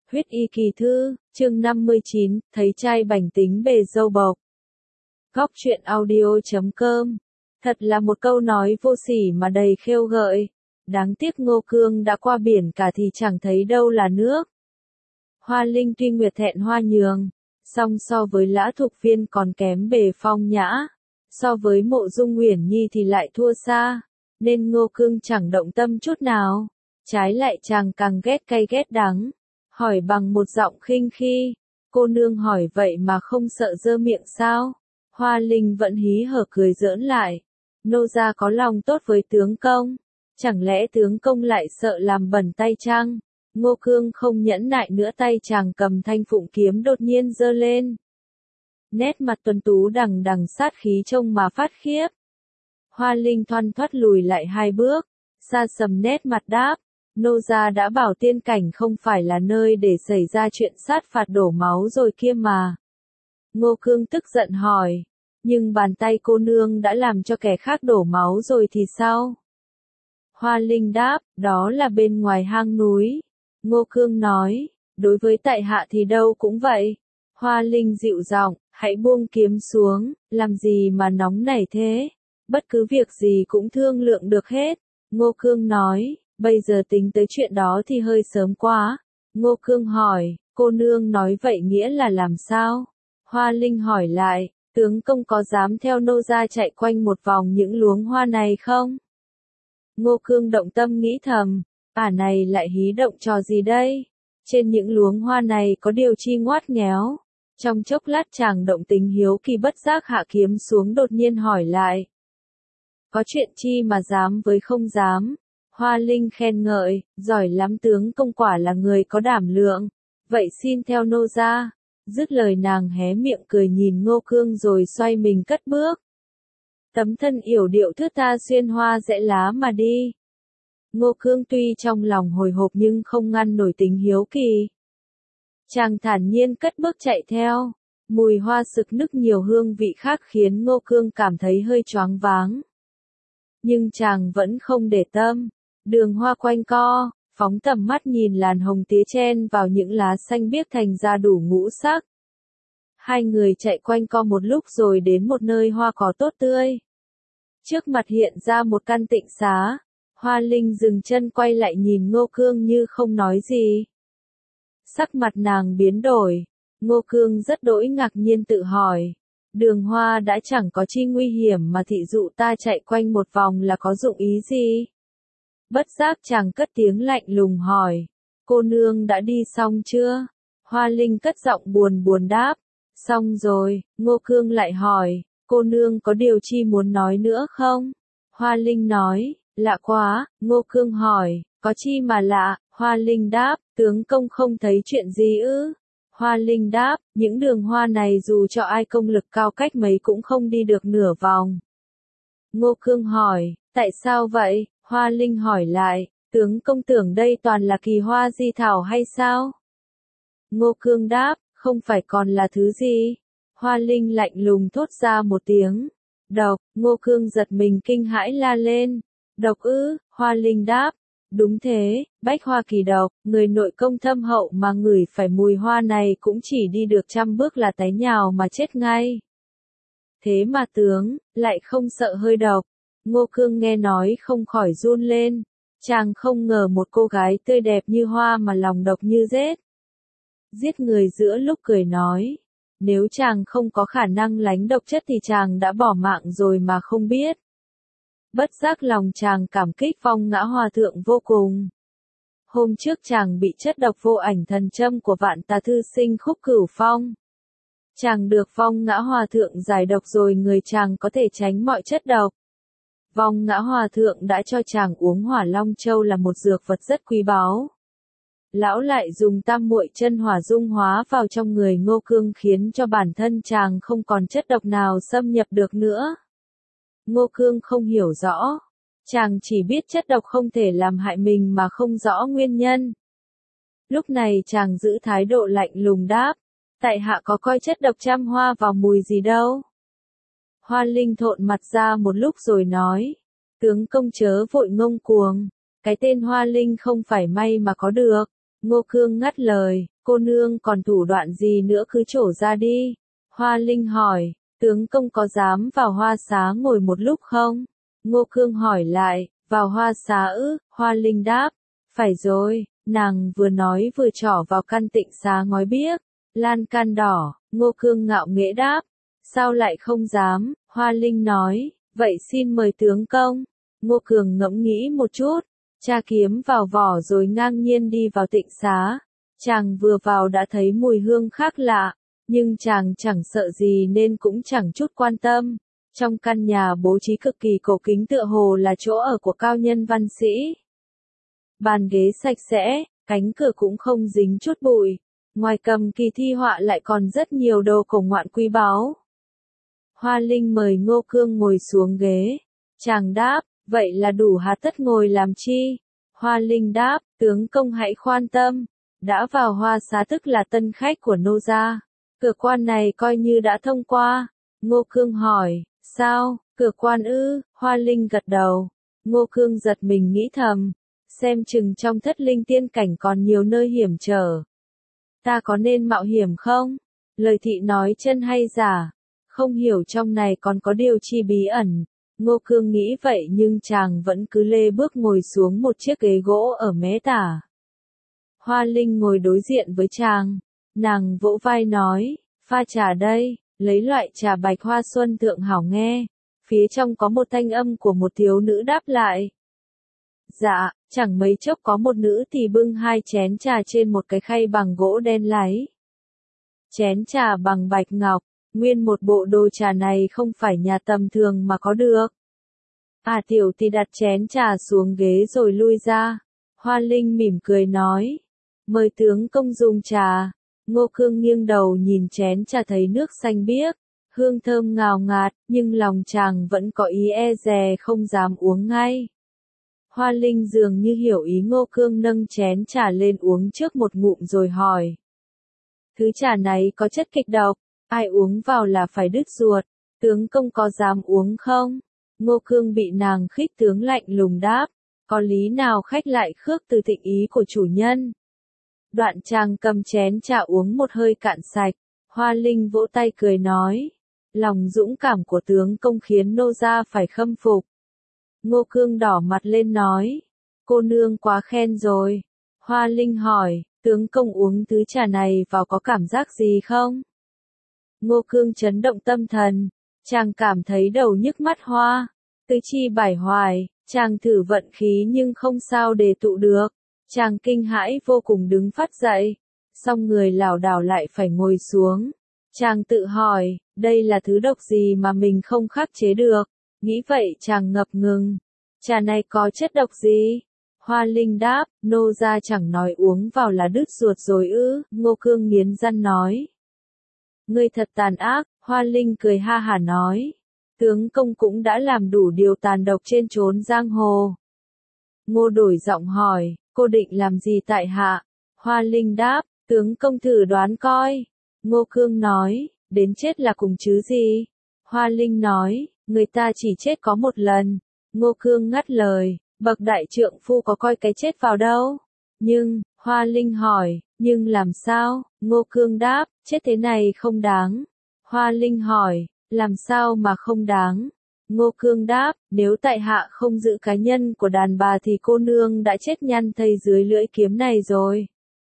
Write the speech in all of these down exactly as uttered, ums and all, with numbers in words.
Huyết y kỳ thư, chương năm mươi chín, thấy trai bảnh tính bề dâu bộc. Góc truyện audio chấm com. Thật là một câu nói vô sỉ mà đầy khêu gợi. Đáng tiếc Ngô Cương đã qua biển cả thì chẳng thấy đâu là nước. Hoa Linh tuy nguyệt thẹn hoa nhường, song so với Lã Thục Viên còn kém bề phong nhã. So với Mộ Dung Uyển Nhi thì lại thua xa, nên Ngô Cương chẳng động tâm chút nào. Trái lại chàng càng ghét cay ghét đắng. Hỏi bằng một giọng khinh khi, cô nương hỏi vậy mà không sợ dơ miệng sao? Hoa Linh vẫn hí hở cười giỡn lại. Nô gia có lòng tốt với tướng công, chẳng lẽ tướng công lại sợ làm bẩn tay chăng? Ngô Cương không nhẫn nại nữa, tay chàng cầm thanh phụng kiếm đột nhiên giơ lên. Nét mặt tuấn tú đằng đằng sát khí trông mà phát khiếp. Hoa Linh thoăn thoắt lùi lại hai bước, xa sầm nét mặt đáp. Nô gia đã bảo tiên cảnh không phải là nơi để xảy ra chuyện sát phạt đổ máu rồi kia mà. Ngô Cương tức giận hỏi, nhưng bàn tay cô nương đã làm cho kẻ khác đổ máu rồi thì sao? Hoa Linh đáp, đó là bên ngoài hang núi. Ngô Cương nói, đối với tại hạ thì đâu cũng vậy. Hoa Linh dịu giọng, hãy buông kiếm xuống, làm gì mà nóng nảy thế? Bất cứ việc gì cũng thương lượng được hết. Ngô Cương nói, bây giờ tính tới chuyện đó thì hơi sớm quá. Ngô Cương hỏi, cô nương nói vậy nghĩa là làm sao? Hoa Linh hỏi lại, tướng công có dám theo nô gia chạy quanh một vòng những luống hoa này không? Ngô Cương động tâm nghĩ thầm, ả này lại hí động trò gì đây? Trên những luống hoa này có điều chi ngoát nghéo. Trong chốc lát chàng động tính hiếu kỳ bất giác hạ kiếm xuống, đột nhiên hỏi lại. Có chuyện chi mà dám với không dám? Hoa Linh khen ngợi, giỏi lắm, tướng công quả là người có đảm lượng. Vậy xin theo nô gia. Dứt lời nàng hé miệng cười nhìn Ngô Cương rồi xoay mình cất bước. Tấm thân yểu điệu thướt tha xuyên hoa rẽ lá mà đi. Ngô Cương tuy trong lòng hồi hộp nhưng không ngăn nổi tính hiếu kỳ. Chàng thản nhiên cất bước chạy theo. Mùi hoa sực nức nhiều hương vị khác khiến Ngô Cương cảm thấy hơi choáng váng. Nhưng chàng vẫn không để tâm. Đường hoa quanh co, phóng tầm mắt nhìn làn hồng tía chen vào những lá xanh biếc thành ra đủ ngũ sắc. Hai người chạy quanh co một lúc rồi đến một nơi hoa cỏ tốt tươi. Trước mặt hiện ra một căn tịnh xá. Hoa Linh dừng chân quay lại nhìn Ngô Cương như không nói gì. Sắc mặt nàng biến đổi. Ngô Cương rất đỗi ngạc nhiên tự hỏi. Đường hoa đã chẳng có chi nguy hiểm mà thị dụ ta chạy quanh một vòng là có dụng ý gì? Bất giác chàng cất tiếng lạnh lùng hỏi. Cô nương đã đi xong chưa? Hoa Linh cất giọng buồn buồn đáp. Xong rồi. Ngô Cương lại hỏi. Cô nương có điều chi muốn nói nữa không? Hoa Linh nói. Lạ quá. Ngô Cương hỏi. Có chi mà lạ? Hoa Linh đáp. Tướng công không thấy chuyện gì ư? Hoa Linh đáp. Những đường hoa này dù cho ai công lực cao cách mấy cũng không đi được nửa vòng. Ngô Cương hỏi. Tại sao vậy? Hoa Linh hỏi lại, tướng công tưởng đây toàn là kỳ hoa di thảo hay sao? Ngô Cương đáp, không phải còn là thứ gì? Hoa Linh lạnh lùng thốt ra một tiếng. Độc. Ngô Cương giật mình kinh hãi la lên. Độc ư? Hoa Linh đáp. Đúng thế, bách hoa kỳ độc, người nội công thâm hậu mà ngửi phải mùi hoa này cũng chỉ đi được trăm bước là té nhào mà chết ngay. Thế mà tướng, lại không sợ hơi độc. Ngô Cương nghe nói không khỏi run lên. Chàng không ngờ một cô gái tươi đẹp như hoa mà lòng độc như rết. Giết người giữa lúc cười nói. Nếu chàng không có khả năng lánh độc chất thì chàng đã bỏ mạng rồi mà không biết. Bất giác lòng chàng cảm kích Phong Ngã Hòa Thượng vô cùng. Hôm trước chàng bị chất độc vô ảnh thần châm của Vạn Tà Thư Sinh Khúc Cửu Phong. Chàng được Phong Ngã Hòa Thượng giải độc rồi người chàng có thể tránh mọi chất độc. Phong Ngã Hòa Thượng đã cho chàng uống Hỏa Long Châu là một dược vật rất quý báu. Lão lại dùng tam muội chân hỏa dung hóa vào trong người Ngô Cương khiến cho bản thân chàng không còn chất độc nào xâm nhập được nữa. Ngô Cương không hiểu rõ. Chàng chỉ biết chất độc không thể làm hại mình mà không rõ nguyên nhân. Lúc này chàng giữ thái độ lạnh lùng đáp. Tại hạ có coi chất độc trăm hoa vào mùi gì đâu. Hoa Linh thộn mặt ra một lúc rồi nói. Tướng công chớ vội ngông cuồng. Cái tên Hoa Linh không phải may mà có được. Ngô Cương ngắt lời. cô nương còn thủ đoạn gì nữa cứ trổ ra đi. Hoa Linh hỏi, tướng công có dám vào hoa xá ngồi một lúc không? Ngô Cương hỏi lại, vào hoa xá ư? Hoa Linh đáp, phải rồi, nàng vừa nói vừa trỏ vào căn tịnh xá ngói biếc, lan can đỏ. Ngô Cương ngạo nghễ đáp, sao lại không dám? Hoa Linh nói, vậy xin mời tướng công. Ngô Cương ngẫm nghĩ một chút, tra kiếm vào vỏ rồi ngang nhiên đi vào tịnh xá. Chàng vừa vào đã thấy mùi hương khác lạ, nhưng chàng chẳng sợ gì nên cũng chẳng chút quan tâm. Trong căn nhà bố trí cực kỳ cổ kính tựa hồ là chỗ ở của cao nhân văn sĩ. Bàn ghế sạch sẽ, cánh cửa cũng không dính chút bụi. Ngoài cầm kỳ thi họa lại còn rất nhiều đồ cổ ngoạn quý báu. Hoa Linh mời Ngô Cương ngồi xuống ghế. Chàng đáp, vậy là đủ hà tất ngồi làm chi? Hoa Linh đáp, tướng công hãy khoan tâm. Đã vào hoa xá tức là tân khách của nô gia. Cửa quan này coi như đã thông qua. Ngô Cương hỏi, sao, cửa quan ư? Hoa Linh gật đầu. Ngô Cương giật mình nghĩ thầm, xem chừng trong thất linh tiên cảnh còn nhiều nơi hiểm trở. Ta có nên mạo hiểm không? Lời thị nói chân hay giả? Không hiểu trong này còn có điều chi bí ẩn. Ngô Cương nghĩ vậy nhưng chàng vẫn cứ lê bước ngồi xuống một chiếc ghế gỗ ở mé tả. Hoa Linh ngồi đối diện với chàng. Nàng vỗ vai nói, pha trà đây, lấy loại trà bạch hoa xuân thượng hảo nghe. Phía trong có một thanh âm của một thiếu nữ đáp lại. Dạ, chẳng mấy chốc có một nữ tỳ bưng hai chén trà trên một cái khay bằng gỗ đen láy. Chén trà bằng bạch ngọc, nguyên một bộ đồ trà này không phải nhà tầm thường mà có được. À tiểu tỳ đặt chén trà xuống ghế rồi lui ra. Hoa Linh mỉm cười nói, mời tướng công dùng trà. Ngô Cương nghiêng đầu nhìn chén trà thấy nước xanh biếc, hương thơm ngào ngạt, nhưng lòng chàng vẫn có ý e dè không dám uống ngay. Hoa Linh dường như hiểu ý Ngô Cương nâng chén trà lên uống trước một ngụm rồi hỏi. Thứ trà này có chất kịch độc, ai uống vào là phải đứt ruột, tướng công có dám uống không? Ngô Cương bị nàng khích tướng lạnh lùng đáp, có lý nào khách lại khước từ thịnh ý của chủ nhân? Đoạn chàng cầm chén trà uống một hơi cạn sạch, Hoa Linh vỗ tay cười nói, lòng dũng cảm của tướng công khiến nô gia phải khâm phục. Ngô Cương đỏ mặt lên nói, cô nương quá khen rồi. Hoa Linh hỏi, tướng công uống thứ trà này vào có cảm giác gì không? Ngô Cương chấn động tâm thần, chàng cảm thấy đầu nhức mắt hoa, tứ chi bải hoài, chàng thử vận khí nhưng không sao để tụ được. Chàng kinh hãi vô cùng đứng phát dậy, xong người lảo đảo lại phải ngồi xuống. Chàng tự hỏi, đây là thứ độc gì mà mình không khắc chế được? Nghĩ vậy chàng ngập ngừng. Trà này có chất độc gì? Hoa Linh đáp, nô gia chẳng nói uống vào là đứt ruột rồi ư? Ngô Cương nghiến răng nói. Ngươi thật tàn ác. Hoa Linh cười ha hả nói. Tướng công cũng đã làm đủ điều tàn độc trên chốn giang hồ. Ngô đổi giọng hỏi, cô định làm gì tại hạ? Hoa Linh đáp, tướng công thử đoán coi. Ngô Cương nói, đến chết là cùng chứ gì? Hoa Linh nói, người ta chỉ chết có một lần. Ngô Cương ngắt lời, bậc đại trượng phu có coi cái chết vào đâu. Nhưng, Hoa Linh hỏi, nhưng làm sao? Ngô Cương đáp, chết thế này không đáng. Hoa Linh hỏi, làm sao mà không đáng? Ngô Cương đáp, nếu tại hạ không giữ cá nhân của đàn bà thì cô nương đã chết nhăn thây dưới lưỡi kiếm này rồi.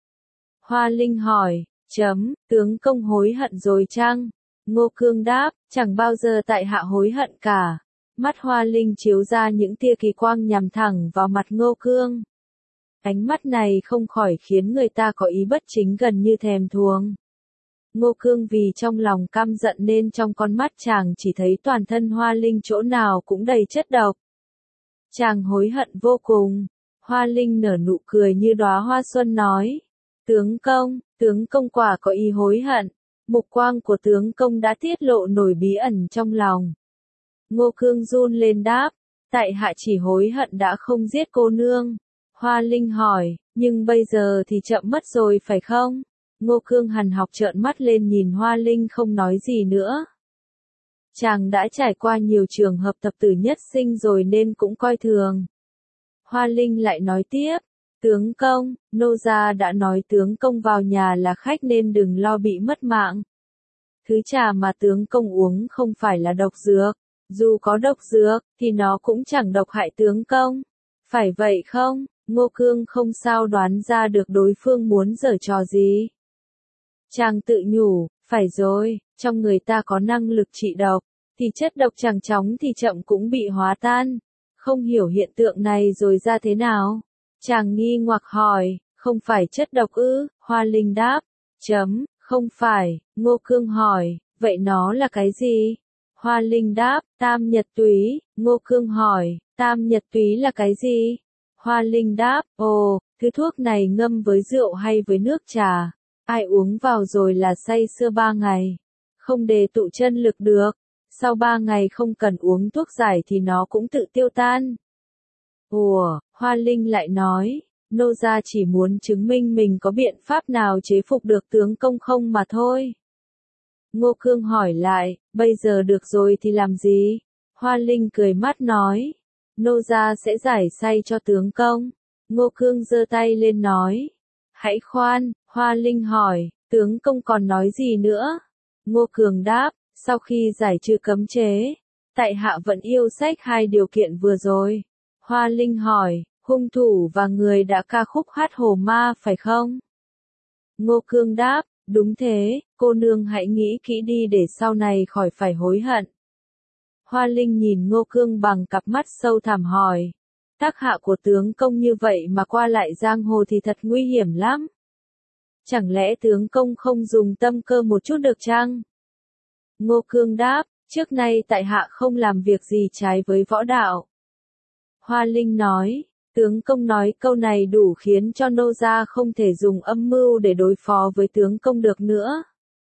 Hoa Linh hỏi, chấm, tướng công hối hận rồi chăng? Ngô Cương đáp, chẳng bao giờ tại hạ hối hận cả. Mắt Hoa Linh chiếu ra những tia kỳ quang nhằm thẳng vào mặt Ngô Cương. Ánh mắt này không khỏi khiến người ta có ý bất chính gần như thèm thuồng. Ngô Cương vì trong lòng căm giận nên trong con mắt chàng chỉ thấy toàn thân Hoa Linh chỗ nào cũng đầy chất độc. Chàng hối hận vô cùng. Hoa Linh nở nụ cười như đóa hoa xuân nói. Tướng công, tướng công quả có ý hối hận. Mục quang của tướng công đã tiết lộ nổi bí ẩn trong lòng. Ngô Cương run lên đáp. Tại hạ chỉ hối hận đã không giết cô nương. Hoa Linh hỏi, nhưng bây giờ thì chậm mất rồi phải không? Ngô Cương hằn học trợn mắt lên nhìn Hoa Linh không nói gì nữa. Chàng đã trải qua nhiều trường hợp thập tử nhất sinh rồi nên cũng coi thường. Hoa Linh lại nói tiếp, Tướng công, nô gia đã nói tướng công vào nhà là khách nên đừng lo bị mất mạng. Thứ trà mà tướng công uống không phải là độc dược, dù có độc dược, thì nó cũng chẳng độc hại tướng công. Phải vậy không? Ngô Cương không sao đoán ra được đối phương muốn giở trò gì. Chàng tự nhủ, phải rồi, trong người ta có năng lực trị độc, thì chất độc chẳng chóng thì chậm cũng bị hóa tan. Không hiểu hiện tượng này rồi ra thế nào? Chàng nghi hoặc hỏi, không phải chất độc ư? Hoa Linh đáp, chấm, không phải. Ngô Cương hỏi, vậy nó là cái gì? Hoa Linh đáp, tam nhật túy. Ngô Cương hỏi, tam nhật túy là cái gì? Hoa Linh đáp, ồ, thứ thuốc này ngâm với rượu hay với nước trà. Ai uống vào rồi là say sưa ba ngày. Không đề tụ chân lực được. Sau ba ngày không cần uống thuốc giải thì nó cũng tự tiêu tan. Ủa, Hoa Linh lại nói, nô gia chỉ muốn chứng minh mình có biện pháp nào chế phục được tướng công không mà thôi. Ngô Cương hỏi lại, bây giờ được rồi thì làm gì? Hoa Linh cười mắt nói, nô gia sẽ giải say cho tướng công. Ngô Cương giơ tay lên nói, hãy khoan. Hoa Linh hỏi, tướng công còn nói gì nữa? Ngô Cương đáp, sau khi giải trừ cấm chế, tại hạ vẫn yêu sách hai điều kiện vừa rồi. Hoa Linh hỏi, hung thủ và người đã ca khúc hát hồ ma phải không? Ngô Cương đáp, đúng thế, cô nương hãy nghĩ kỹ đi để sau này khỏi phải hối hận. Hoa Linh nhìn Ngô Cương bằng cặp mắt sâu thẳm hỏi, tác hạ của tướng công như vậy mà qua lại giang hồ thì thật nguy hiểm lắm. Chẳng lẽ tướng công không dùng tâm cơ một chút được chăng? Ngô Cương đáp, trước nay tại hạ không làm việc gì trái với võ đạo. Hoa Linh nói, tướng công nói câu này đủ khiến cho nô gia không thể dùng âm mưu để đối phó với tướng công được nữa.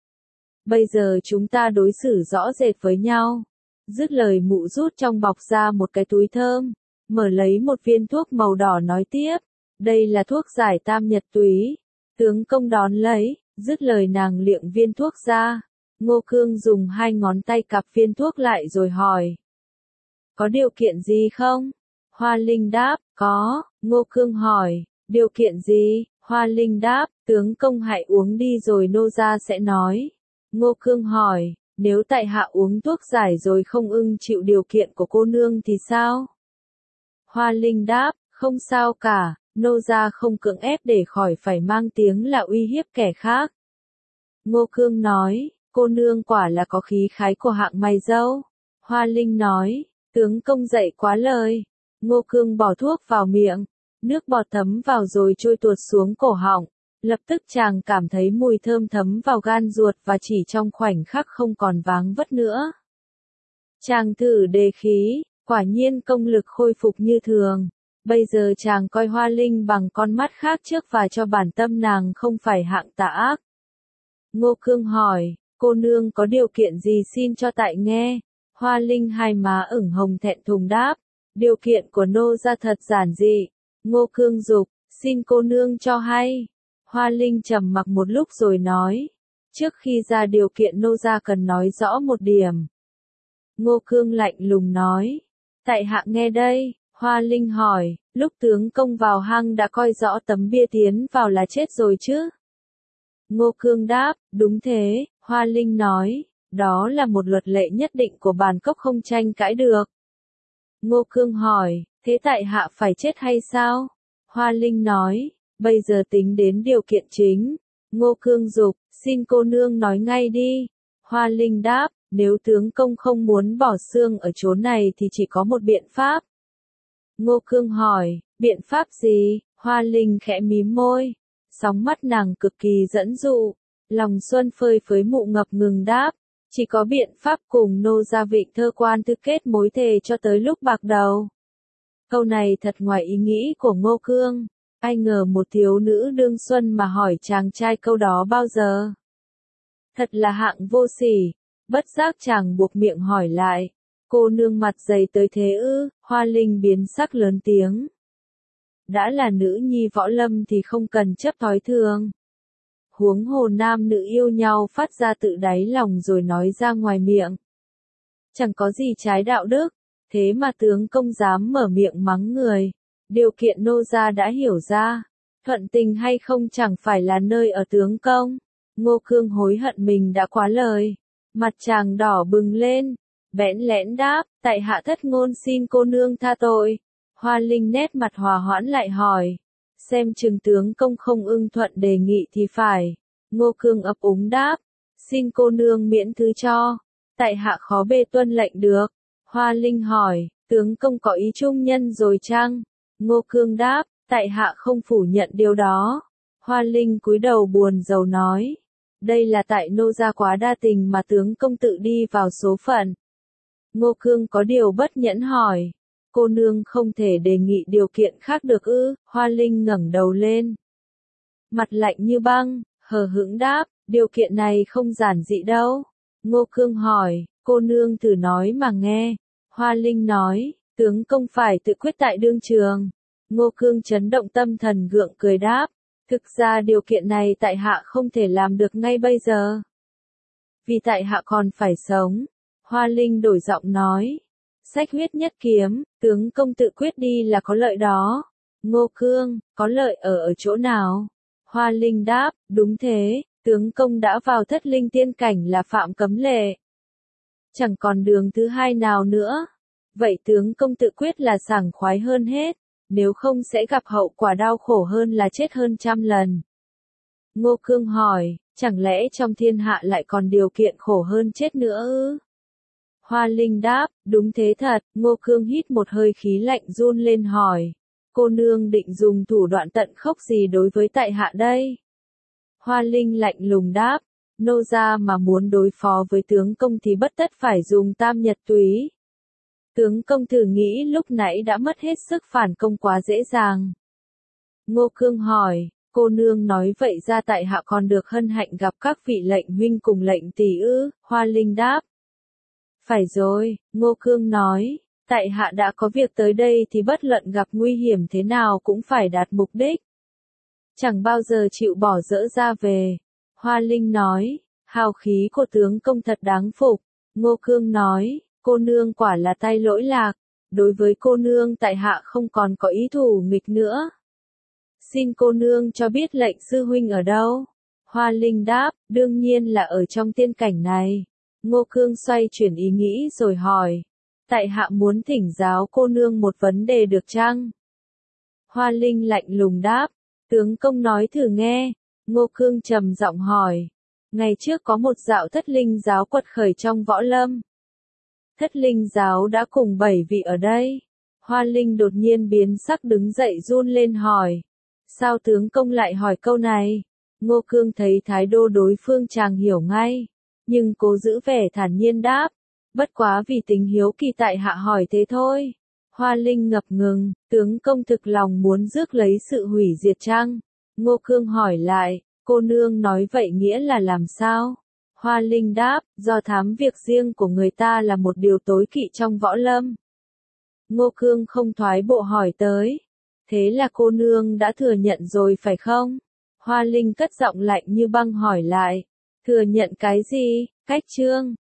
Bây giờ chúng ta đối xử rõ rệt với nhau. Dứt lời mụ rút trong bọc ra một cái túi thơm, mở lấy một viên thuốc màu đỏ nói tiếp, đây là thuốc giải tam nhật túy. Tướng công đón lấy, dứt lời nàng liệng viên thuốc ra. Ngô Cương dùng hai ngón tay cặp viên thuốc lại rồi hỏi, có điều kiện gì không? Hoa Linh đáp, có. Ngô Cương hỏi, điều kiện gì? Hoa Linh đáp, tướng công hãy uống đi rồi nô gia sẽ nói. Ngô Cương hỏi, nếu tại hạ uống thuốc giải rồi không ưng chịu điều kiện của cô nương thì sao? Hoa Linh đáp, không sao cả, nô gia không cưỡng ép để khỏi phải mang tiếng là uy hiếp kẻ khác. Ngô Cương nói, cô nương quả là có khí khái của hạng mày râu. Hoa Linh nói, tướng công dạy quá lời. Ngô Cương bỏ thuốc vào miệng, nước bọt thấm vào rồi trôi tuột xuống cổ họng. Lập tức chàng cảm thấy mùi thơm thấm vào gan ruột và chỉ trong khoảnh khắc không còn váng vất nữa. Chàng thử đề khí, quả nhiên công lực khôi phục như thường. Bây giờ chàng coi Hoa Linh bằng con mắt khác trước và cho bản tâm nàng không phải hạng tà ác. Ngô Cương hỏi, cô nương có điều kiện gì xin cho tại nghe? Hoa Linh hai má ửng hồng thẹn thùng đáp, điều kiện của nô gia thật giản dị. Ngô Cương dục, xin cô nương cho hay. Hoa Linh trầm mặc một lúc rồi nói, trước khi ra điều kiện nô gia cần nói rõ một điểm. Ngô Cương lạnh lùng nói, tại hạ nghe đây. Hoa Linh hỏi, lúc tướng công vào hang đã coi rõ tấm bia tiến vào là chết rồi chứ? Ngô Cương đáp, đúng thế. Hoa Linh nói, đó là một luật lệ nhất định của bản cốc không tranh cãi được. Ngô Cương hỏi, thế tại hạ phải chết hay sao? Hoa Linh nói, bây giờ tính đến điều kiện chính. Ngô Cương dục, xin cô nương nói ngay đi. Hoa Linh đáp, nếu tướng công không muốn bỏ xương ở chốn này thì chỉ có một biện pháp. Ngô Cương hỏi, biện pháp gì? Hoa Linh khẽ mím môi. Sóng mắt nàng cực kỳ dẫn dụ. Lòng xuân phơi phới mụ ngập ngừng đáp, chỉ có biện pháp cùng nô gia Vịnh Thơ quan tư kết mối thề cho tới lúc bạc đầu. Câu này thật ngoài ý nghĩ của Ngô Cương. Ai ngờ một thiếu nữ đương xuân mà hỏi chàng trai câu đó bao giờ. Thật là hạng vô sỉ. Bất giác chàng buộc miệng hỏi lại, cô nương mặt dày tới thế ư? Hoa Linh biến sắc lớn tiếng. Đã là nữ nhi võ lâm thì không cần chấp thói thường. Huống hồ nam nữ yêu nhau phát ra tự đáy lòng rồi nói ra ngoài miệng. Chẳng có gì trái đạo đức, thế mà tướng công dám mở miệng mắng người. Điều kiện nô gia đã hiểu ra, Thuận tình hay không chẳng phải là nơi ở tướng công. Ngô Cương hối hận mình đã quá lời. Mặt chàng đỏ bừng lên, bẽn lẽn đáp, tại hạ thất ngôn xin cô nương tha tội. Hoa Linh nét mặt hòa hoãn lại hỏi, xem chừng tướng công không ưng thuận đề nghị thì phải. Ngô Cương ấp úng đáp, xin cô nương miễn thứ cho, tại hạ khó bề tuân lệnh được. Hoa Linh hỏi, tướng công có ý trung nhân rồi chăng? Ngô Cương đáp, tại hạ không phủ nhận điều đó. Hoa Linh cúi đầu buồn rầu nói, đây là tại nô gia quá đa tình mà tướng công tự đi vào số phận. Ngô Cương có điều bất nhẫn hỏi, cô nương không thể đề nghị điều kiện khác được ư? Hoa Linh ngẩng đầu lên, mặt lạnh như băng, hờ hững đáp, điều kiện này không giản dị đâu. Ngô Cương hỏi, cô nương thử nói mà nghe. Hoa Linh nói, tướng công phải tự quyết tại đương trường. Ngô Cương chấn động tâm thần gượng cười đáp, thực ra điều kiện này tại hạ không thể làm được ngay bây giờ. Vì tại hạ còn phải sống. Hoa Linh đổi giọng nói, sách huyết nhất kiếm, tướng công tự quyết đi là có lợi đó. Ngô Cương, có lợi ở ở chỗ nào? Hoa Linh đáp, đúng thế, tướng công đã vào thất linh tiên cảnh là phạm cấm lệ. Chẳng còn đường thứ hai nào nữa. Vậy tướng công tự quyết là sảng khoái hơn hết, nếu không sẽ gặp hậu quả đau khổ hơn là chết hơn trăm lần. Ngô Cương hỏi, chẳng lẽ trong thiên hạ lại còn điều kiện khổ hơn chết nữa ư? Hoa Linh đáp, đúng thế thật. Ngô Cương hít một hơi khí lạnh run lên hỏi, cô nương định dùng thủ đoạn tận khốc gì đối với tại hạ đây? Hoa Linh lạnh lùng đáp, nô gia mà muốn đối phó với tướng công thì bất tất phải dùng tam nhật túy. Tướng công thử nghĩ lúc nãy đã mất hết sức phản công quá dễ dàng. Ngô Cương hỏi, cô nương nói vậy ra tại hạ còn được hân hạnh gặp các vị lệnh huynh cùng lệnh tỷ ư? Hoa Linh đáp, phải rồi. Ngô Cương nói, tại hạ đã có việc tới đây thì bất luận gặp nguy hiểm thế nào cũng phải đạt mục đích. Chẳng bao giờ chịu bỏ dỡ ra về. Hoa Linh nói, hào khí của tướng công thật đáng phục. Ngô Cương nói, cô nương quả là tay lỗi lạc, đối với cô nương tại hạ không còn có ý thù nghịch nữa. Xin cô nương cho biết lệnh sư huynh ở đâu? Hoa Linh đáp, đương nhiên là ở trong tiên cảnh này. Ngô Cương xoay chuyển ý nghĩ rồi hỏi, tại hạ muốn thỉnh giáo cô nương một vấn đề được chăng? Hoa Linh lạnh lùng đáp, tướng công nói thử nghe. Ngô Cương trầm giọng hỏi, ngày trước có một dạo thất linh giáo quật khởi trong võ lâm. Thất linh giáo đã cùng bảy vị ở đây. Hoa Linh đột nhiên biến sắc đứng dậy run lên hỏi, sao tướng công lại hỏi câu này? Ngô Cương thấy thái độ đối phương chàng hiểu ngay, nhưng cố giữ vẻ thản nhiên đáp, bất quá vì tình hiếu kỳ tại hạ hỏi thế thôi. Hoa Linh ngập ngừng, tướng công thực lòng muốn rước lấy sự hủy diệt chăng? Ngô Cương hỏi lại, cô nương nói vậy nghĩa là làm sao? Hoa Linh đáp, do thám việc riêng của người ta là một điều tối kỵ trong võ lâm. Ngô Cương không thoái bộ hỏi tới, thế là cô nương đã thừa nhận rồi phải không? Hoa Linh cất giọng lạnh như băng hỏi lại, thừa nhận cái gì? Cách chương